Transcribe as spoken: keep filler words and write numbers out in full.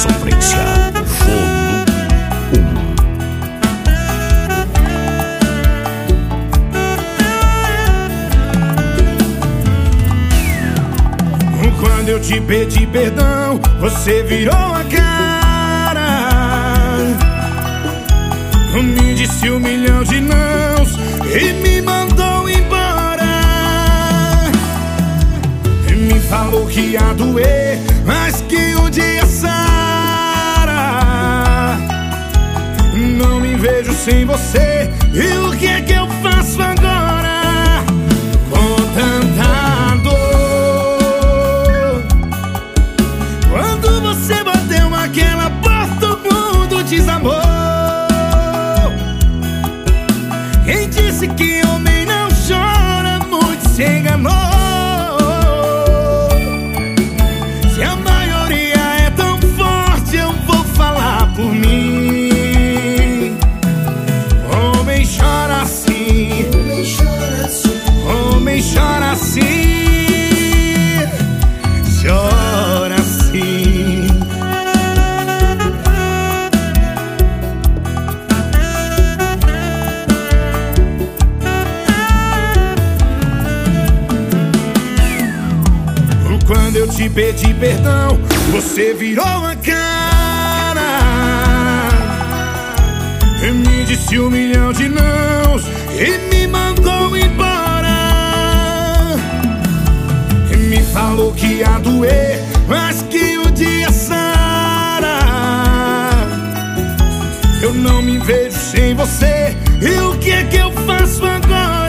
Sofrência, volume um. Quando eu te pedi perdão, você virou a cara, me disse um milhão de nãos e me mandou embora. Me falou que ia doer, mas que um dia sara. Não me vejo sem você, e o que é que eu faço agora? Com tanta dor. Quando você bateu naquela porta, o mundo desabou. Quem disse que homem não chora, muito se enganou. Se a maioria é tão forte, eu vou falar por mim. Homem chora assim, homem chora assim, chora assim. Quando eu te pedi perdão, você virou a cara, me disse um milhão de nãos e me mandou embora. Me falou que ia doer, mas que o dia sara. Eu não me vejo sem você, e o que é que eu faço agora?